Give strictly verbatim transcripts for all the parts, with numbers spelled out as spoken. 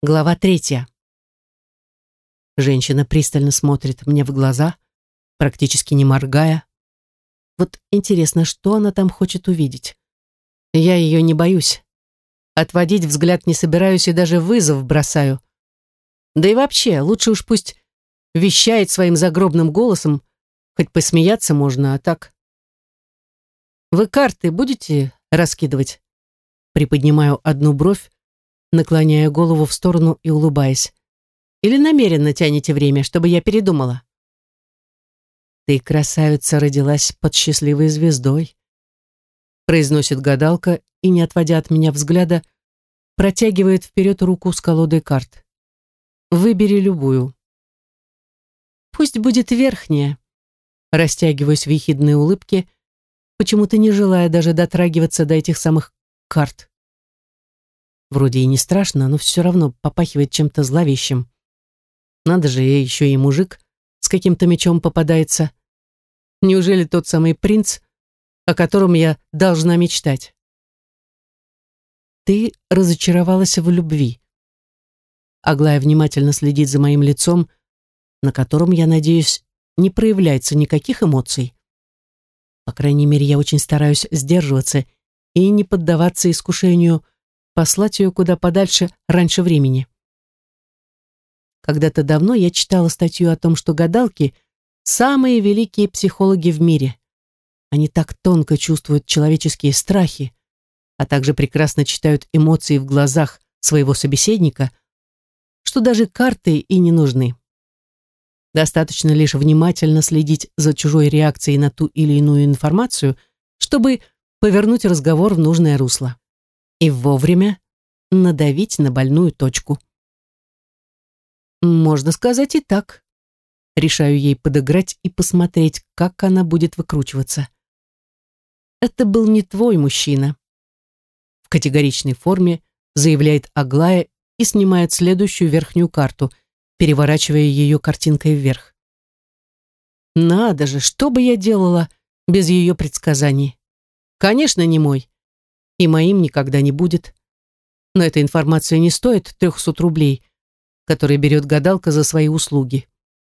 Глава третья. Женщина пристально смотрит мне в глаза, практически не моргая. Вот интересно, что она там хочет увидеть. Я ее не боюсь. Отводить взгляд не собираюсь и даже вызов бросаю. Да и вообще, лучше уж пусть вещает своим загробным голосом, хоть посмеяться можно, а так... «Вы карты будете раскидывать?» Приподнимаю одну бровь, наклоняя голову в сторону и улыбаясь. «Или намеренно тянете время, чтобы я передумала?» «Ты, красавица, родилась под счастливой звездой», произносит гадалка и, не отводя от меня взгляда, протягивает вперед руку с колодой карт. «Выбери любую». «Пусть будет верхняя», растягиваюсь в ехидной улыбке, почему-то не желая даже дотрагиваться до этих самых карт. Вроде и не страшно, но все равно попахивает чем-то зловещим. Надо же, ей еще и мужик с каким-то мечом попадается. Неужели тот самый принц, о котором я должна мечтать? Ты разочаровалась в любви. Аглая внимательно следит за моим лицом, на котором, я надеюсь, не проявляется никаких эмоций. По крайней мере, я очень стараюсь сдерживаться и не поддаваться искушению послать ее куда подальше раньше времени. Когда-то давно я читала статью о том, что гадалки — самые великие психологи в мире. Они так тонко чувствуют человеческие страхи, а также прекрасно читают эмоции в глазах своего собеседника, что даже карты и не нужны. Достаточно лишь внимательно следить за чужой реакцией на ту или иную информацию, чтобы повернуть разговор в нужное русло и вовремя надавить на больную точку. Можно сказать и так. Решаю ей подыграть и посмотреть, как она будет выкручиваться. Это был не твой мужчина. В категоричной форме заявляет Аглая и снимает следующую верхнюю карту, переворачивая ее картинкой вверх. Надо же, что бы я делала без ее предсказаний? Конечно, не мой. И моим никогда не будет. Но эта информация не стоит трехсот рублей, которые берет гадалка за свои услуги.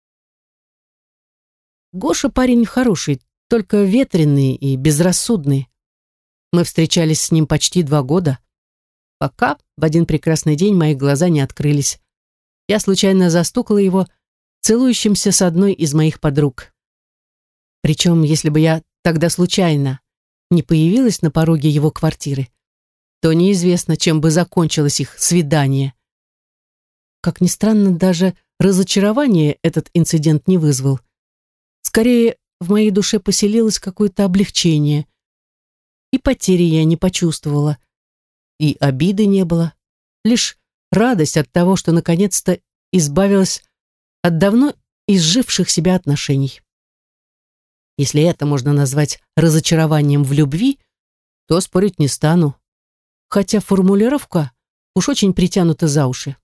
Гоша парень хороший, только ветреный и безрассудный. Мы встречались с ним почти два года, пока в один прекрасный день мои глаза не открылись. Я случайно застукала его целующимся с одной из моих подруг. Причем, если бы я тогда случайно не появилась на пороге его квартиры, то неизвестно, чем бы закончилось их свидание. Как ни странно, даже разочарование этот инцидент не вызвал. Скорее, в моей душе поселилось какое-то облегчение. И потери я не почувствовала, и обиды не было, лишь радость от того, что наконец-то избавилась от давно изживших себя отношений. Если это можно назвать разочарованием в любви, то спорить не стану, хотя формулировка уж очень притянута за уши.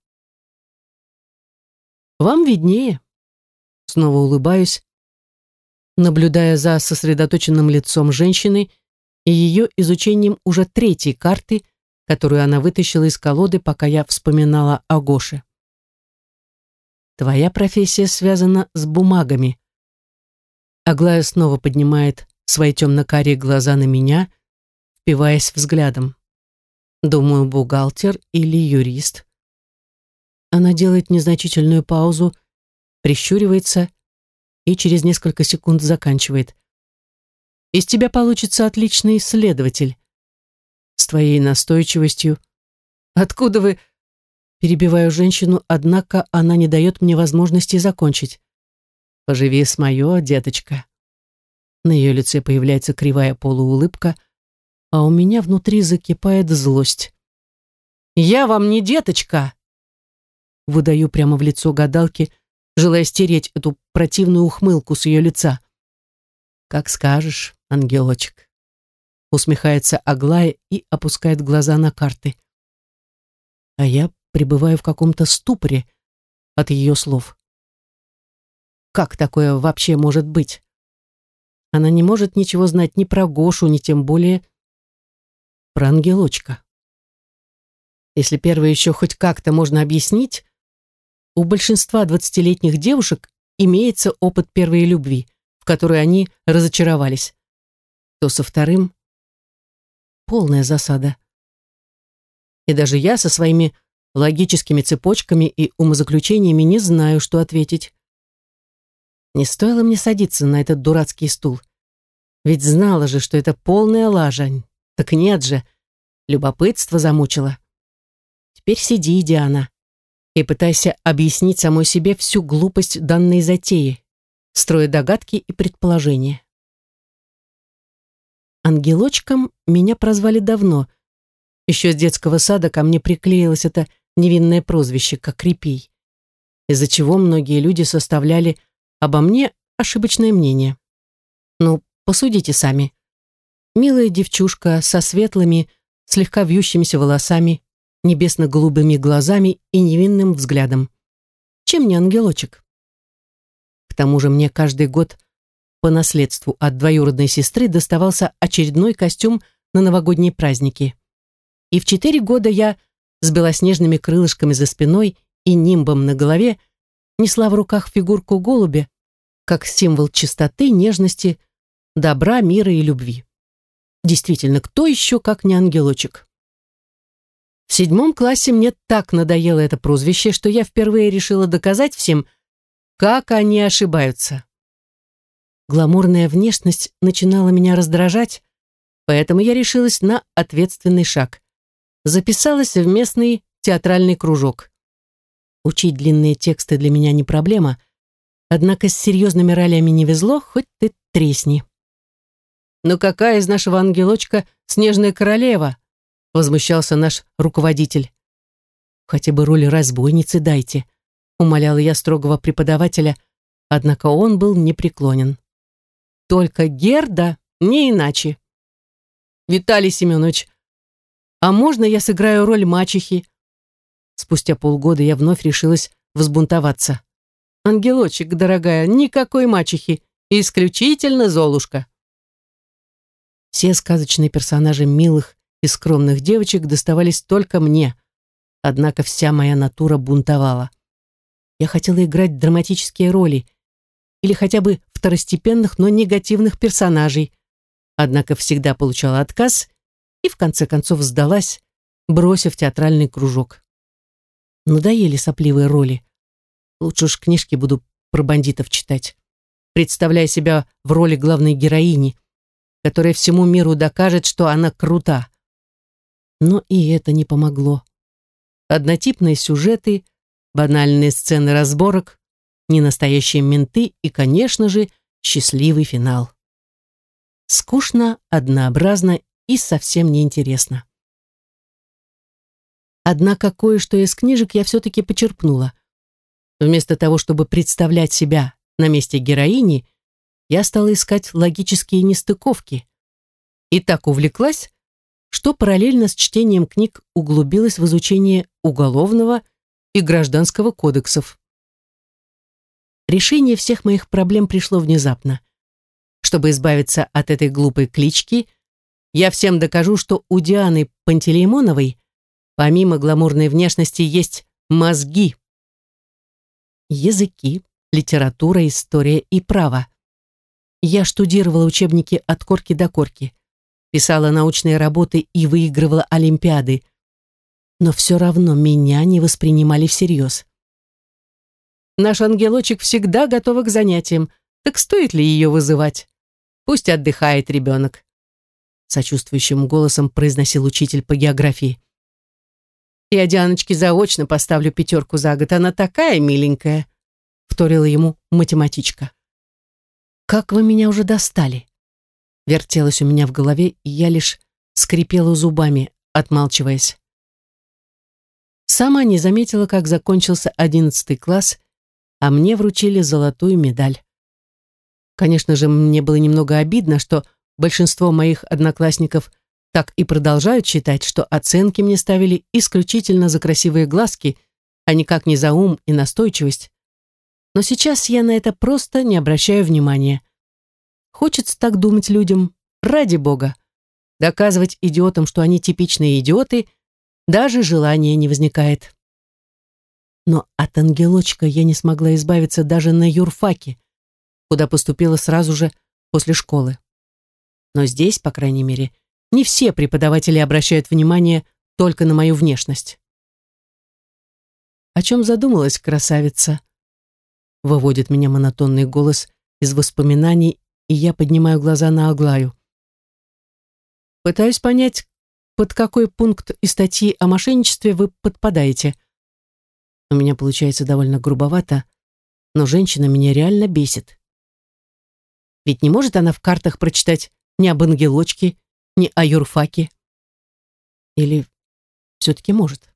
Вам виднее. Снова улыбаюсь, наблюдая за сосредоточенным лицом женщины и ее изучением уже третьей карты, которую она вытащила из колоды, пока я вспоминала о Гоше. Твоя профессия связана с бумагами. Аглая снова поднимает свои темно-карие глаза на меня, впиваясь взглядом. Думаю, бухгалтер или юрист. Она делает незначительную паузу, прищуривается и через несколько секунд заканчивает. Из тебя получится отличный исследователь. С твоей настойчивостью. Откуда вы... Перебиваю женщину, однако она не дает мне возможности закончить. Поживи с моё, деточка. На ее лице появляется кривая полуулыбка, а у меня внутри закипает злость. Я вам не деточка! Выдаю прямо в лицо гадалки, желая стереть эту противную ухмылку с ее лица. Как скажешь, ангелочек. Усмехается Аглая и опускает глаза на карты. А я пребываю в каком-то ступоре от ее слов. Как такое вообще может быть? Она не может ничего знать ни про Гошу, ни тем более про ангелочка. Если первое еще хоть как-то можно объяснить, у большинства двадцатилетних девушек имеется опыт первой любви, в которой они разочаровались, то со вторым полная засада. И даже я со своими логическими цепочками и умозаключениями не знаю, что ответить. Не стоило мне садиться на этот дурацкий стул. Ведь знала же, что это полная лажа. Так нет же, любопытство замучило. Теперь сиди, Диана, и пытайся объяснить самой себе всю глупость данной затеи, строя догадки и предположения. Ангелочком меня прозвали давно. Еще с детского сада ко мне приклеилось это невинное прозвище, как репей, из-за чего многие люди составляли обо мне ошибочное мнение. Ну, посудите сами. Милая девчушка со светлыми, слегка вьющимися волосами, небесно-голубыми глазами и невинным взглядом. Чем не ангелочек? К тому же мне каждый год по наследству от двоюродной сестры доставался очередной костюм на новогодние праздники. И в четыре года я с белоснежными крылышками за спиной и нимбом на голове несла в руках фигурку голубя, как символ чистоты, нежности, добра, мира и любви. Действительно, кто еще, как не ангелочек? В седьмом классе мне так надоело это прозвище, что я впервые решила доказать всем, как они ошибаются. Гламурная внешность начинала меня раздражать, поэтому я решилась на ответственный шаг. Записалась в местный театральный кружок. Учить длинные тексты для меня не проблема, однако с серьезными ролями не везло, хоть ты тресни. «Ну какая из нашего ангелочка снежная королева?» — возмущался наш руководитель. «Хотя бы роль разбойницы дайте», — умоляла я строгого преподавателя, однако он был непреклонен. «Только Герда, не иначе». «Виталий Семенович, а можно я сыграю роль мачехи?» Спустя полгода я вновь решилась взбунтоваться. «Ангелочек, дорогая, никакой мачехи, исключительно Золушка». Все сказочные персонажи милых и скромных девочек доставались только мне, однако вся моя натура бунтовала. Я хотела играть драматические роли или хотя бы второстепенных, но негативных персонажей, однако всегда получала отказ и в конце концов сдалась, бросив театральный кружок. Надоели сопливые роли. Лучше уж книжки буду про бандитов читать, представляя себя в роли главной героини, которая всему миру докажет, что она крута. Но и это не помогло. Однотипные сюжеты, банальные сцены разборок, ненастоящие менты и, конечно же, счастливый финал. Скучно, однообразно и совсем неинтересно. Однако кое-что из книжек я все-таки почерпнула. Вместо того, чтобы представлять себя на месте героини, я стала искать логические нестыковки. И так увлеклась, что параллельно с чтением книг углубилась в изучение уголовного и гражданского кодексов. Решение всех моих проблем пришло внезапно. Чтобы избавиться от этой глупой клички, я всем докажу, что у Дианы Пантелеймоновой помимо гламурной внешности есть мозги. Языки, литература, история и право. Я штудировала учебники от корки до корки, писала научные работы и выигрывала олимпиады, но все равно меня не воспринимали всерьез. Наш ангелочек всегда готова к занятиям, так стоит ли ее вызывать? Пусть отдыхает ребенок, сочувствующим голосом произносил учитель по географии. Я Дианочке заочно поставлю пятерку за год, она такая миленькая, вторила ему математичка. Как вы меня уже достали? Вертелось у меня в голове, и я лишь скрипела зубами, отмалчиваясь. Сама не заметила, как закончился одиннадцатый класс, а мне вручили золотую медаль. Конечно же, мне было немного обидно, что большинство моих одноклассников так и продолжают считать, что оценки мне ставили исключительно за красивые глазки, а никак не за ум и настойчивость. Но сейчас я на это просто не обращаю внимания. Хочется так думать людям, ради бога. Доказывать идиотам, что они типичные идиоты, Даже желания не возникает. Но от ангелочка я не смогла избавиться даже на юрфаке, куда поступила сразу же после школы. Но здесь, по крайней мере, не все преподаватели обращают внимание только на мою внешность. «О чем задумалась красавица?» Выводит меня монотонный голос из воспоминаний, и я поднимаю глаза на Аглаю. Пытаюсь понять, под какой пункт из статьи о мошенничестве вы подпадаете. У меня получается довольно грубовато, но женщина меня реально бесит. Ведь не может она в картах прочитать ни об ангелочке, ни о юрфаке. Или все-таки может?